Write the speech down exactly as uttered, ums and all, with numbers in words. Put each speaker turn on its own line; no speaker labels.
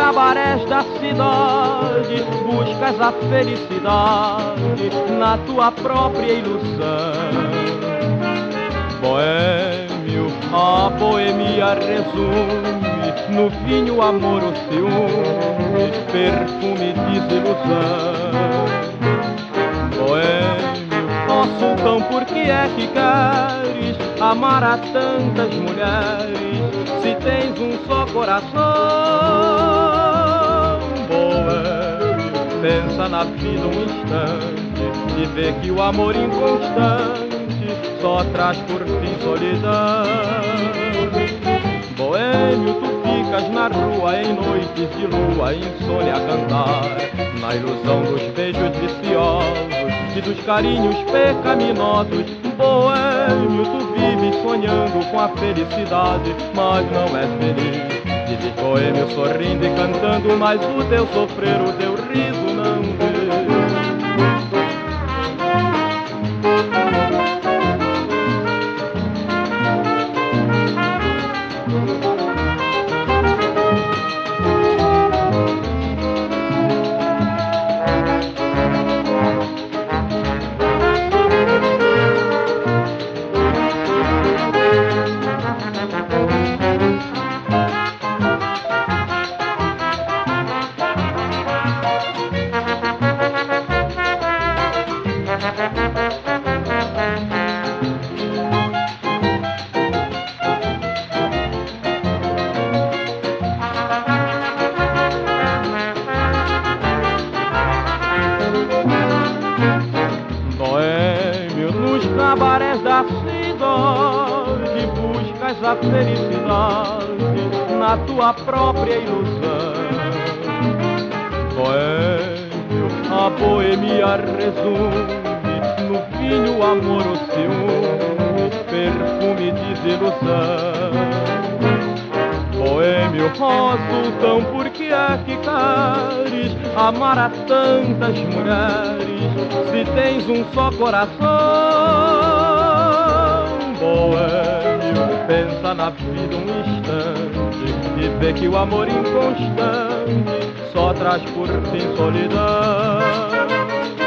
cabarés da cidade buscas a felicidade na tua própria ilusão. Boêmio, a boemia resume no vinho, amor, o ciúme, perfume, desilusão. Boêmio, ó sultão, por que é que queres amar a tantas mulheres se tens um só coração? Boêmio, pensa na vida um instante e vê que o amor inconstante só traz por fim solidão. Boêmio, tu ficas na rua em noites de lua, insônia a cantar, na ilusão dos beijos viciosos e dos carinhos pecaminosos. Boêmio, tu vives sonhando com a felicidade, mas não és feliz. Vives boêmio sorrindo e cantando, mas o teu sofrer, o teu riso não vê. Boêmio, nos cabarés da cidade buscas a felicidade na tua própria ilusão. Boêmio, a boemia resume no vinho, amor, o ciúme, perfume, desilusão. Boêmio, ó sultão, por que é que queres amar a tantas mulheres se tens um só coração? Boêmio, pensa na vida um instante e vê que o amor inconstante só traz por fim solidão.